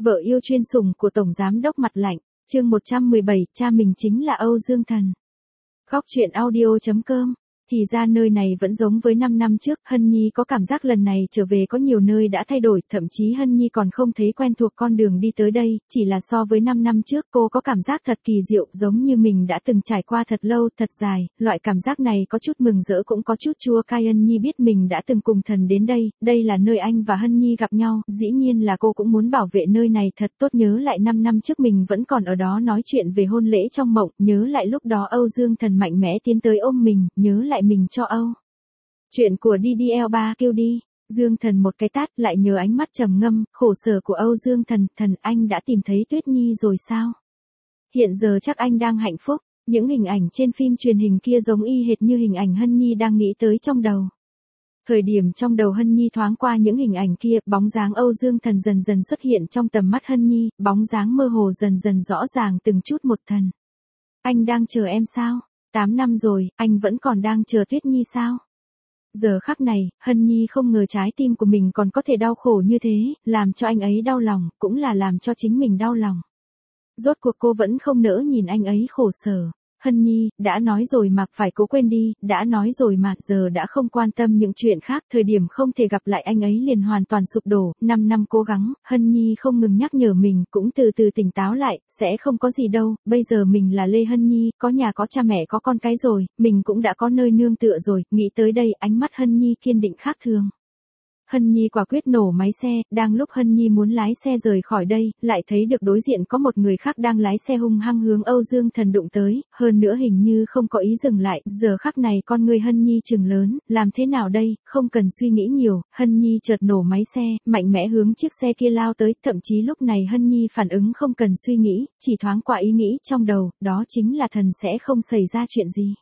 Vợ yêu chuyên sủng của Tổng Giám đốc Mặt Lạnh, chương 117, cha mình chính là Âu Dương Thần. Góc truyện audio.com. Thì ra nơi này vẫn giống với 5 năm trước, Hân Nhi có cảm giác lần này trở về có nhiều nơi đã thay đổi, thậm chí Hân Nhi còn không thấy quen thuộc con đường đi tới đây, chỉ là so với 5 năm trước cô có cảm giác thật kỳ diệu, giống như mình đã từng trải qua thật lâu, thật dài, loại cảm giác này có chút mừng rỡ cũng có chút chua cay. Hân Nhi biết mình đã từng cùng thần đến đây là nơi anh và Hân Nhi gặp nhau, dĩ nhiên là cô cũng muốn bảo vệ nơi này thật tốt, nhớ lại 5 năm trước mình vẫn còn ở đó nói chuyện về hôn lễ trong mộng, nhớ lại lúc đó Âu Dương Thần mạnh mẽ tiến tới ôm mình, nhớ lại mình cho Âu. Chuyện của DDL3 kêu đi, Dương Thần một cái tát, lại nhớ ánh mắt trầm ngâm, khổ sở của Âu Dương Thần, thần anh đã tìm thấy Tuyết Nhi rồi sao? Hiện giờ chắc anh đang hạnh phúc, những hình ảnh trên phim truyền hình kia giống y hệt như hình ảnh Hân Nhi đang nghĩ tới trong đầu. Thời điểm trong đầu Hân Nhi thoáng qua những hình ảnh kia, bóng dáng Âu Dương Thần dần dần xuất hiện trong tầm mắt Hân Nhi, bóng dáng mơ hồ dần dần rõ ràng từng chút một. Thần, anh đang chờ em sao? 8 năm rồi, anh vẫn còn đang chờ Tuyết Nhi sao? Giờ khắc này, Hân Nhi không ngờ trái tim của mình còn có thể đau khổ như thế, làm cho anh ấy đau lòng, cũng là làm cho chính mình đau lòng. Rốt cuộc cô vẫn không nỡ nhìn anh ấy khổ sở. Hân Nhi, đã nói rồi mà, phải cố quên đi, đã nói rồi mà, giờ đã không quan tâm những chuyện khác, thời điểm không thể gặp lại anh ấy liền hoàn toàn sụp đổ, 5 năm cố gắng, Hân Nhi không ngừng nhắc nhở mình, cũng từ từ tỉnh táo lại, sẽ không có gì đâu, bây giờ mình là Lê Hân Nhi, có nhà có cha mẹ có con cái rồi, mình cũng đã có nơi nương tựa rồi, nghĩ tới đây, ánh mắt Hân Nhi kiên định khác thường. Hân Nhi quả quyết nổ máy xe, đang lúc Hân Nhi muốn lái xe rời khỏi đây, lại thấy được đối diện có một người khác đang lái xe hung hăng hướng Âu Dương Thần đụng tới, hơn nữa hình như không có ý dừng lại, giờ khắc này con người Hân Nhi trừng lớn, làm thế nào đây, không cần suy nghĩ nhiều, Hân Nhi chợt nổ máy xe, mạnh mẽ hướng chiếc xe kia lao tới, thậm chí lúc này Hân Nhi phản ứng không cần suy nghĩ, chỉ thoáng qua ý nghĩ trong đầu, đó chính là thần sẽ không xảy ra chuyện gì.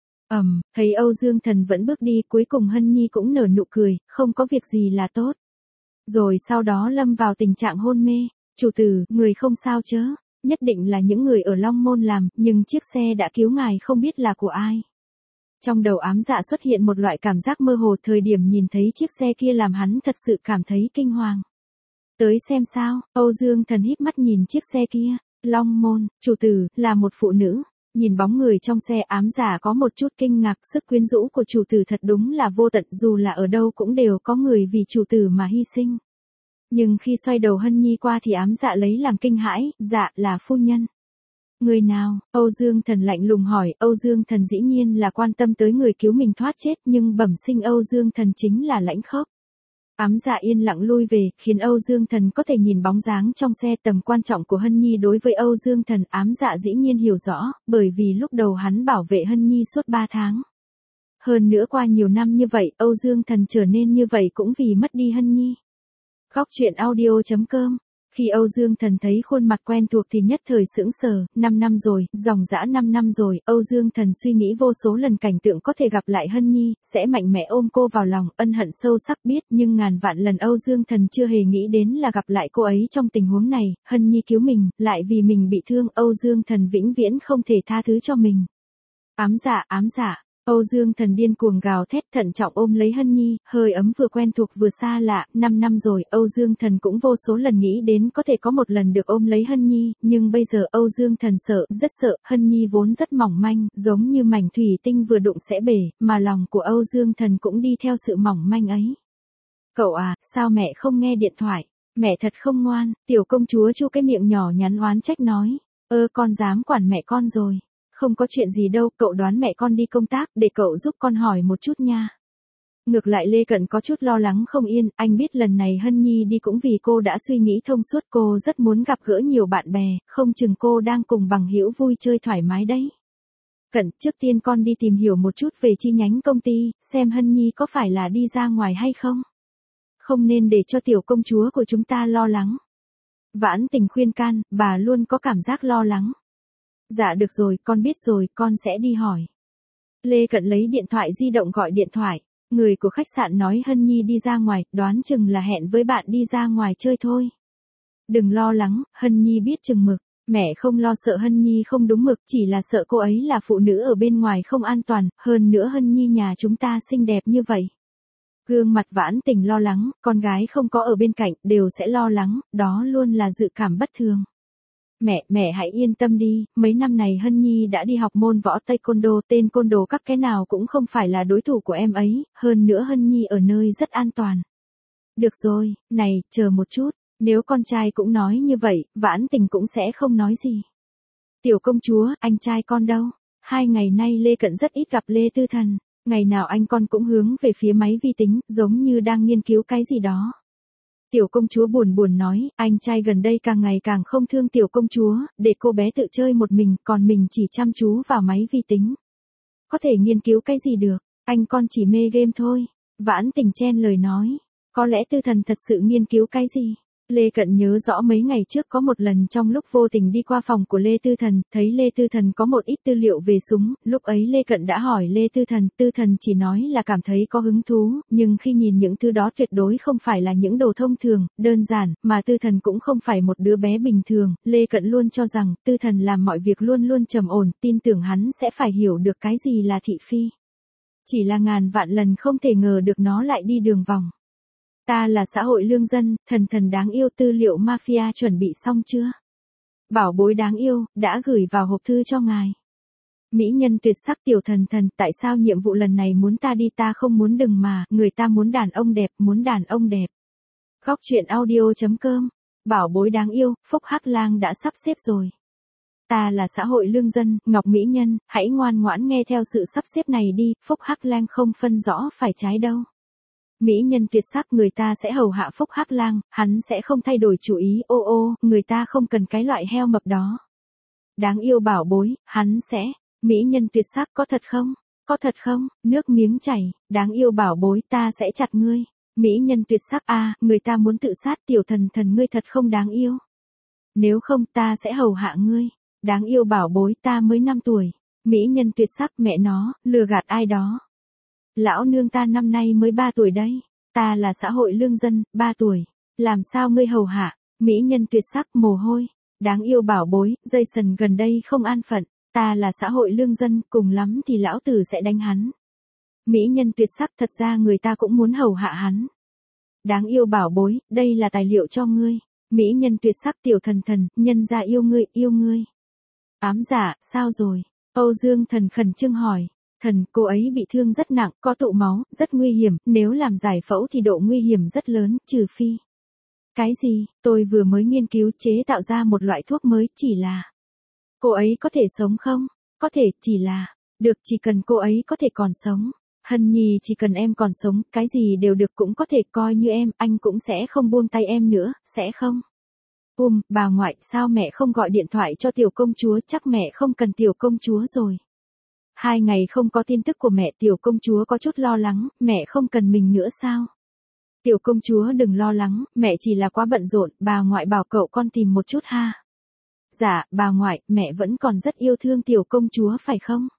Thấy Âu Dương Thần vẫn bước đi, cuối cùng Hân Nhi cũng nở nụ cười, không có việc gì là tốt. Rồi sau đó lâm vào tình trạng hôn mê, chủ tử, người không sao chớ, nhất định là những người ở Long Môn làm, nhưng chiếc xe đã cứu ngài không biết là của ai. Trong đầu ám dạ xuất hiện một loại cảm giác mơ hồ, thời điểm nhìn thấy chiếc xe kia làm hắn thật sự cảm thấy kinh hoàng. Tới xem sao, Âu Dương Thần híp mắt nhìn chiếc xe kia, Long Môn, chủ tử, là một phụ nữ. Nhìn bóng người trong xe ám giả có một chút kinh ngạc, sức quyến rũ của chủ tử thật đúng là vô tận, dù là ở đâu cũng đều có người vì chủ tử mà hy sinh. Nhưng khi xoay đầu Hân Nhi qua thì ám dạ lấy làm kinh hãi, dạ là phu nhân. Người nào? Âu Dương Thần lạnh lùng hỏi, Âu Dương Thần dĩ nhiên là quan tâm tới người cứu mình thoát chết, nhưng bẩm sinh Âu Dương Thần chính là lãnh khốc. Ám dạ yên lặng lui về, khiến Âu Dương Thần có thể nhìn bóng dáng trong xe, tầm quan trọng của Hân Nhi đối với Âu Dương Thần, ám dạ dĩ nhiên hiểu rõ, bởi vì lúc đầu hắn bảo vệ Hân Nhi suốt 3 tháng. Hơn nữa qua nhiều năm như vậy, Âu Dương Thần trở nên như vậy cũng vì mất đi Hân Nhi. Góc truyện audio.com. Khi Âu Dương Thần thấy khuôn mặt quen thuộc thì nhất thời sững sờ, 5 năm rồi, dòng dã 5 năm rồi, Âu Dương Thần suy nghĩ vô số lần cảnh tượng có thể gặp lại Hân Nhi, sẽ mạnh mẽ ôm cô vào lòng, ân hận sâu sắc biết, nhưng ngàn vạn lần Âu Dương Thần chưa hề nghĩ đến là gặp lại cô ấy trong tình huống này, Hân Nhi cứu mình, lại vì mình bị thương, Âu Dương Thần vĩnh viễn không thể tha thứ cho mình. Ám dạ. Âu Dương Thần điên cuồng gào thét, thận trọng ôm lấy Hân Nhi, hơi ấm vừa quen thuộc vừa xa lạ, 5 năm rồi, Âu Dương Thần cũng vô số lần nghĩ đến có thể có một lần được ôm lấy Hân Nhi, nhưng bây giờ Âu Dương Thần sợ, rất sợ, Hân Nhi vốn rất mỏng manh, giống như mảnh thủy tinh vừa đụng sẽ bể, mà lòng của Âu Dương Thần cũng đi theo sự mỏng manh ấy. Cậu à, sao mẹ không nghe điện thoại? Mẹ thật không ngoan, tiểu công chúa chu cái miệng nhỏ nhắn oán trách nói, con dám quản mẹ con rồi. Không có chuyện gì đâu, cậu đoán mẹ con đi công tác, để cậu giúp con hỏi một chút nha. Ngược lại Lê Cận có chút lo lắng không yên, anh biết lần này Hân Nhi đi cũng vì cô đã suy nghĩ thông suốt, cô rất muốn gặp gỡ nhiều bạn bè, không chừng cô đang cùng bằng hữu vui chơi thoải mái đấy. Cận, trước tiên con đi tìm hiểu một chút về chi nhánh công ty, xem Hân Nhi có phải là đi ra ngoài hay không. Không nên để cho tiểu công chúa của chúng ta lo lắng. Vãn Tình khuyên can, bà luôn có cảm giác lo lắng. Dạ được rồi, con biết rồi, con sẽ đi hỏi. Lê Cận lấy điện thoại di động gọi điện thoại. Người của khách sạn nói Hân Nhi đi ra ngoài, đoán chừng là hẹn với bạn đi ra ngoài chơi thôi. Đừng lo lắng, Hân Nhi biết chừng mực. Mẹ không lo sợ Hân Nhi không đúng mực, chỉ là sợ cô ấy là phụ nữ ở bên ngoài không an toàn, hơn nữa Hân Nhi nhà chúng ta xinh đẹp như vậy. Gương mặt Vãn Tình lo lắng, con gái không có ở bên cạnh, đều sẽ lo lắng, đó luôn là dự cảm bất thường. Mẹ hãy yên tâm đi, mấy năm này Hân Nhi đã đi học môn võ taekwondo, tên côn đồ các cái nào cũng không phải là đối thủ của em ấy, hơn nữa Hân Nhi ở nơi rất an toàn. Được rồi, này, chờ một chút, nếu con trai cũng nói như vậy, Vãn Tình cũng sẽ không nói gì. Tiểu công chúa, anh trai con đâu? 2 ngày nay Lê Cận rất ít gặp Lê Tư Thần, ngày nào anh con cũng hướng về phía máy vi tính, giống như đang nghiên cứu cái gì đó. Tiểu công chúa buồn nói, anh trai gần đây càng ngày càng không thương tiểu công chúa, để cô bé tự chơi một mình, còn mình chỉ chăm chú vào máy vi tính. Có thể nghiên cứu cái gì được, anh con chỉ mê game thôi. Vãn Tình chen lời nói, có lẽ Tư Thần thật sự nghiên cứu cái gì. Lê Cận nhớ rõ mấy ngày trước có một lần trong lúc vô tình đi qua phòng của Lê Tư Thần, thấy Lê Tư Thần có một ít tư liệu về súng, lúc ấy Lê Cận đã hỏi Lê Tư Thần chỉ nói là cảm thấy có hứng thú, nhưng khi nhìn những thứ đó tuyệt đối không phải là những đồ thông thường, đơn giản, mà Tư Thần cũng không phải một đứa bé bình thường, Lê Cận luôn cho rằng Tư Thần làm mọi việc luôn luôn trầm ổn, tin tưởng hắn sẽ phải hiểu được cái gì là thị phi. Chỉ là ngàn vạn lần không thể ngờ được nó lại đi đường vòng. Ta là xã hội lương dân, thần đáng yêu, tư liệu mafia chuẩn bị xong chưa? Bảo bối đáng yêu, đã gửi vào hộp thư cho ngài. Mỹ nhân tuyệt sắc tiểu thần, tại sao nhiệm vụ lần này muốn ta đi, ta không muốn đừng mà, người ta muốn đàn ông đẹp. Góc truyện audio.com, bảo bối đáng yêu, Phúc Hắc Lang đã sắp xếp rồi. Ta là xã hội lương dân, Ngọc Mỹ Nhân, hãy ngoan ngoãn nghe theo sự sắp xếp này đi, Phúc Hắc Lang không phân rõ phải trái đâu. Mỹ nhân tuyệt sắc, người ta sẽ hầu hạ Phúc Hắc Lang, hắn sẽ không thay đổi chủ ý, người ta không cần cái loại heo mập đó. Đáng yêu bảo bối, hắn sẽ, mỹ nhân tuyệt sắc, có thật không? Có thật không? Nước miếng chảy, đáng yêu bảo bối, ta sẽ chặt ngươi. Mỹ nhân tuyệt sắc, người ta muốn tự sát, tiểu thần ngươi thật không đáng yêu. Nếu không ta sẽ hầu hạ ngươi. Đáng yêu bảo bối, ta mới 5 tuổi. Mỹ nhân tuyệt sắc, mẹ nó, lừa gạt ai đó. Lão nương ta năm nay mới 3 tuổi đấy. Ta là xã hội lương dân, 3 tuổi. Làm sao ngươi hầu hạ? Mỹ nhân tuyệt sắc, mồ hôi. Đáng yêu bảo bối, Jason gần đây không an phận. Ta là xã hội lương dân, cùng lắm thì lão tử sẽ đánh hắn. Mỹ nhân tuyệt sắc, thật ra người ta cũng muốn hầu hạ hắn. Đáng yêu bảo bối, đây là tài liệu cho ngươi. Mỹ nhân tuyệt sắc, tiểu thần, nhân ra yêu ngươi. Ám giả, sao rồi? Âu Dương Thần khẩn trương hỏi. Thần, cô ấy bị thương rất nặng, có tụ máu, rất nguy hiểm, nếu làm giải phẫu thì độ nguy hiểm rất lớn, trừ phi. Cái gì? Tôi vừa mới nghiên cứu chế tạo ra một loại thuốc mới, chỉ là. Cô ấy có thể sống không? Có thể, chỉ là. Được, chỉ cần cô ấy có thể còn sống. Hân Nhi, chỉ cần em còn sống, cái gì đều được, cũng có thể, coi như em, anh cũng sẽ không buông tay em nữa, sẽ không? Bà ngoại, sao mẹ không gọi điện thoại cho tiểu công chúa, chắc mẹ không cần tiểu công chúa rồi. 2 ngày không có tin tức của mẹ, tiểu công chúa có chút lo lắng, mẹ không cần mình nữa sao? Tiểu công chúa đừng lo lắng, mẹ chỉ là quá bận rộn, bà ngoại bảo cậu con tìm một chút ha. Dạ, bà ngoại, mẹ vẫn còn rất yêu thương tiểu công chúa phải không?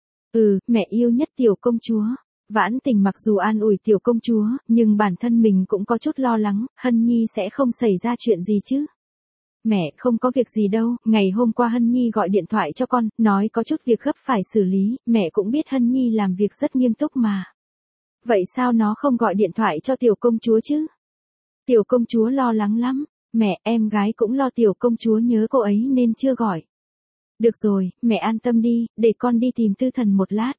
Mẹ yêu nhất tiểu công chúa. Vãn Tình mặc dù an ủi tiểu công chúa, nhưng bản thân mình cũng có chút lo lắng, Hân Nhi sẽ không xảy ra chuyện gì chứ? Mẹ, không có việc gì đâu, ngày hôm qua Hân Nhi gọi điện thoại cho con, nói có chút việc gấp phải xử lý, mẹ cũng biết Hân Nhi làm việc rất nghiêm túc mà. Vậy sao nó không gọi điện thoại cho tiểu công chúa chứ? Tiểu công chúa lo lắng lắm, mẹ, em gái cũng lo tiểu công chúa nhớ cô ấy nên chưa gọi. Được rồi, mẹ an tâm đi, để con đi tìm Tư Thần một lát.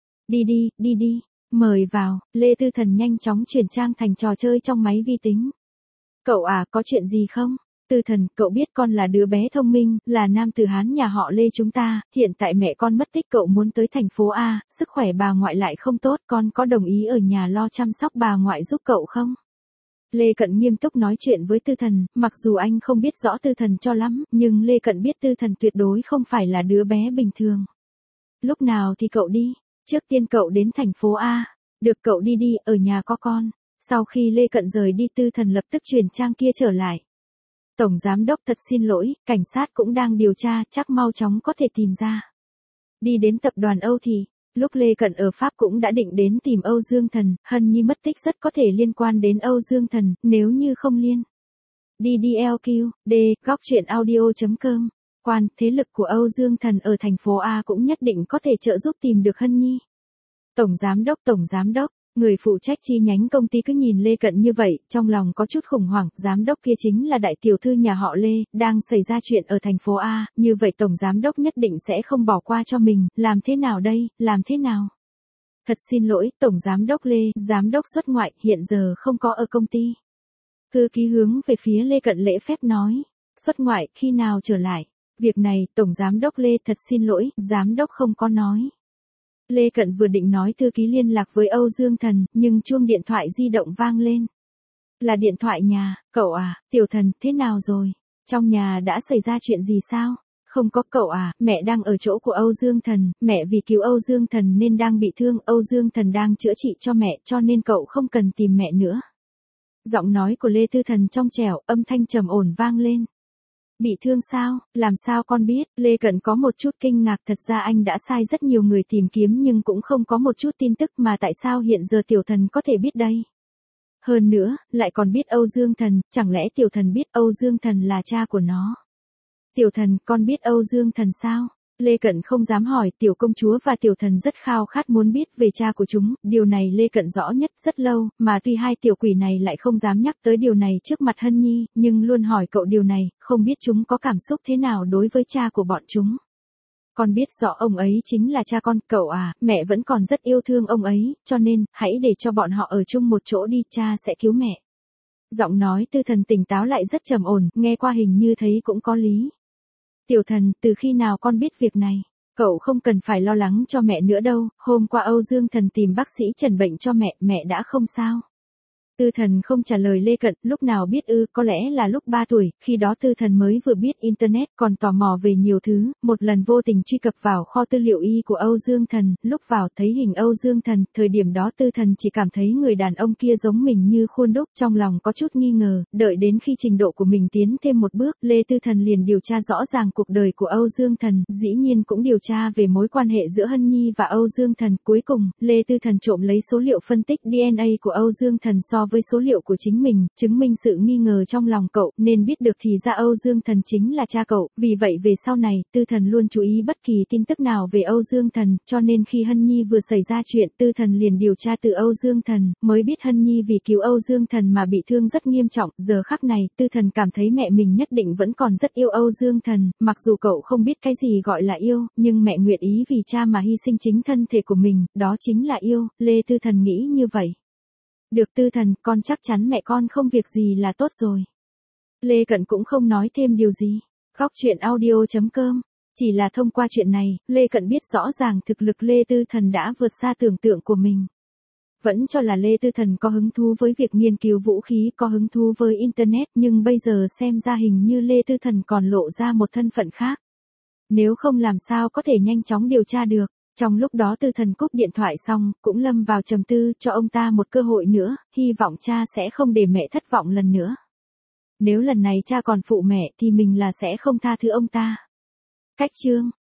Đi, mời vào, Lê Tư Thần nhanh chóng chuyển trang thành trò chơi trong máy vi tính. Cậu có chuyện gì không? Tư Thần, cậu biết con là đứa bé thông minh, là nam tử Hán nhà họ Lê chúng ta, hiện tại mẹ con mất tích, cậu muốn tới thành phố A, sức khỏe bà ngoại lại không tốt, con có đồng ý ở nhà lo chăm sóc bà ngoại giúp cậu không? Lê Cận nghiêm túc nói chuyện với Tư Thần, mặc dù anh không biết rõ Tư Thần cho lắm, nhưng Lê Cận biết Tư Thần tuyệt đối không phải là đứa bé bình thường. Lúc nào thì cậu đi? Trước tiên cậu đến thành phố A. Được, cậu đi, ở nhà có con. Sau khi Lê Cận rời đi, Tư Thần lập tức chuyển trang kia trở lại. Tổng giám đốc thật xin lỗi, cảnh sát cũng đang điều tra, chắc mau chóng có thể tìm ra. Đi đến tập đoàn Âu thì, lúc Lê Cận ở Pháp cũng đã định đến tìm Âu Dương Thần, Hân Nhi mất tích rất có thể liên quan đến Âu Dương Thần, nếu như không liên. Đi LQ, góc truyện audio.com, quan, thế lực của Âu Dương Thần ở thành phố A cũng nhất định có thể trợ giúp tìm được Hân Nhi. Tổng giám đốc, Người phụ trách chi nhánh công ty cứ nhìn Lê Cận như vậy, trong lòng có chút khủng hoảng, giám đốc kia chính là đại tiểu thư nhà họ Lê, đang xảy ra chuyện ở thành phố A, như vậy tổng giám đốc nhất định sẽ không bỏ qua cho mình, làm thế nào đây, làm thế nào? Thật xin lỗi, tổng giám đốc Lê, giám đốc xuất ngoại, hiện giờ không có ở công ty. Thư ký hướng về phía Lê Cận lễ phép nói, xuất ngoại, khi nào trở lại? Việc này, tổng giám đốc Lê thật xin lỗi, giám đốc không có nói. Lê Cận vừa định nói thư ký liên lạc với Âu Dương Thần, nhưng chuông điện thoại di động vang lên. Là điện thoại nhà, cậu à, Tiểu Thần, thế nào rồi? Trong nhà đã xảy ra chuyện gì sao? Không có cậu à, mẹ đang ở chỗ của Âu Dương Thần, mẹ vì cứu Âu Dương Thần nên đang bị thương, Âu Dương Thần đang chữa trị cho mẹ cho nên cậu không cần tìm mẹ nữa. Giọng nói của Lê Tư Thần trong trẻo, âm thanh trầm ổn vang lên. Bị thương sao, làm sao con biết, Lê Cận có một chút kinh ngạc, thật ra anh đã sai rất nhiều người tìm kiếm nhưng cũng không có một chút tin tức mà tại sao hiện giờ Tiểu Thần có thể biết đây. Hơn nữa, lại còn biết Âu Dương Thần, chẳng lẽ Tiểu Thần biết Âu Dương Thần là cha của nó. Tiểu Thần, con biết Âu Dương Thần sao? Lê Cận không dám hỏi, Tiểu Công Chúa và Tiểu Thần rất khao khát muốn biết về cha của chúng, điều này Lê Cận rõ nhất rất lâu, mà tuy hai tiểu quỷ này lại không dám nhắc tới điều này trước mặt Hân Nhi, nhưng luôn hỏi cậu điều này, không biết chúng có cảm xúc thế nào đối với cha của bọn chúng. Con biết rõ ông ấy chính là cha con, cậu à, mẹ vẫn còn rất yêu thương ông ấy, cho nên, hãy để cho bọn họ ở chung một chỗ đi, cha sẽ cứu mẹ. Giọng nói Tư Thần tỉnh táo lại rất trầm ổn, nghe qua hình như thấy cũng có lý. Tiểu Thần, từ khi nào con biết việc này? Cậu không cần phải lo lắng cho mẹ nữa đâu, hôm qua Âu Dương Thần tìm bác sĩ trần bệnh cho mẹ, mẹ đã không sao. Tư Thần không trả lời Lê Cận, lúc nào biết ư, có lẽ là lúc 3 tuổi, khi đó Tư Thần mới vừa biết Internet, còn tò mò về nhiều thứ, một lần vô tình truy cập vào kho tư liệu y của Âu Dương Thần, lúc vào thấy hình Âu Dương Thần, thời điểm đó Tư Thần chỉ cảm thấy người đàn ông kia giống mình như khuôn đúc, trong lòng có chút nghi ngờ, đợi đến khi trình độ của mình tiến thêm một bước, Lê Tư Thần liền điều tra rõ ràng cuộc đời của Âu Dương Thần, dĩ nhiên cũng điều tra về mối quan hệ giữa Hân Nhi và Âu Dương Thần, cuối cùng, Lê Tư Thần trộm lấy số liệu phân tích DNA của Âu Dương Thần so với số liệu của chính mình, chứng minh sự nghi ngờ trong lòng cậu, nên biết được thì ra Âu Dương Thần chính là cha cậu, vì vậy về sau này, Tư Thần luôn chú ý bất kỳ tin tức nào về Âu Dương Thần, cho nên khi Hân Nhi vừa xảy ra chuyện, Tư Thần liền điều tra từ Âu Dương Thần, mới biết Hân Nhi vì cứu Âu Dương Thần mà bị thương rất nghiêm trọng, giờ khắc này, Tư Thần cảm thấy mẹ mình nhất định vẫn còn rất yêu Âu Dương Thần, mặc dù cậu không biết cái gì gọi là yêu, nhưng mẹ nguyện ý vì cha mà hy sinh chính thân thể của mình, đó chính là yêu, Lê Tư Thần nghĩ như vậy. Được Tư Thần, con chắc chắn mẹ con không việc gì là tốt rồi. Lê Cận cũng không nói thêm điều gì. Góc truyện audio.com. Chỉ là thông qua chuyện này, Lê Cận biết rõ ràng thực lực Lê Tư Thần đã vượt xa tưởng tượng của mình. Vẫn cho là Lê Tư Thần có hứng thú với việc nghiên cứu vũ khí, có hứng thú với Internet, nhưng bây giờ xem ra hình như Lê Tư Thần còn lộ ra một thân phận khác. Nếu không làm sao có thể nhanh chóng điều tra được. Trong lúc đó Tư Thần cúp điện thoại xong, cũng lâm vào trầm tư, cho ông ta một cơ hội nữa, hy vọng cha sẽ không để mẹ thất vọng lần nữa. Nếu lần này cha còn phụ mẹ thì mình là sẽ không tha thứ ông ta. Cách chương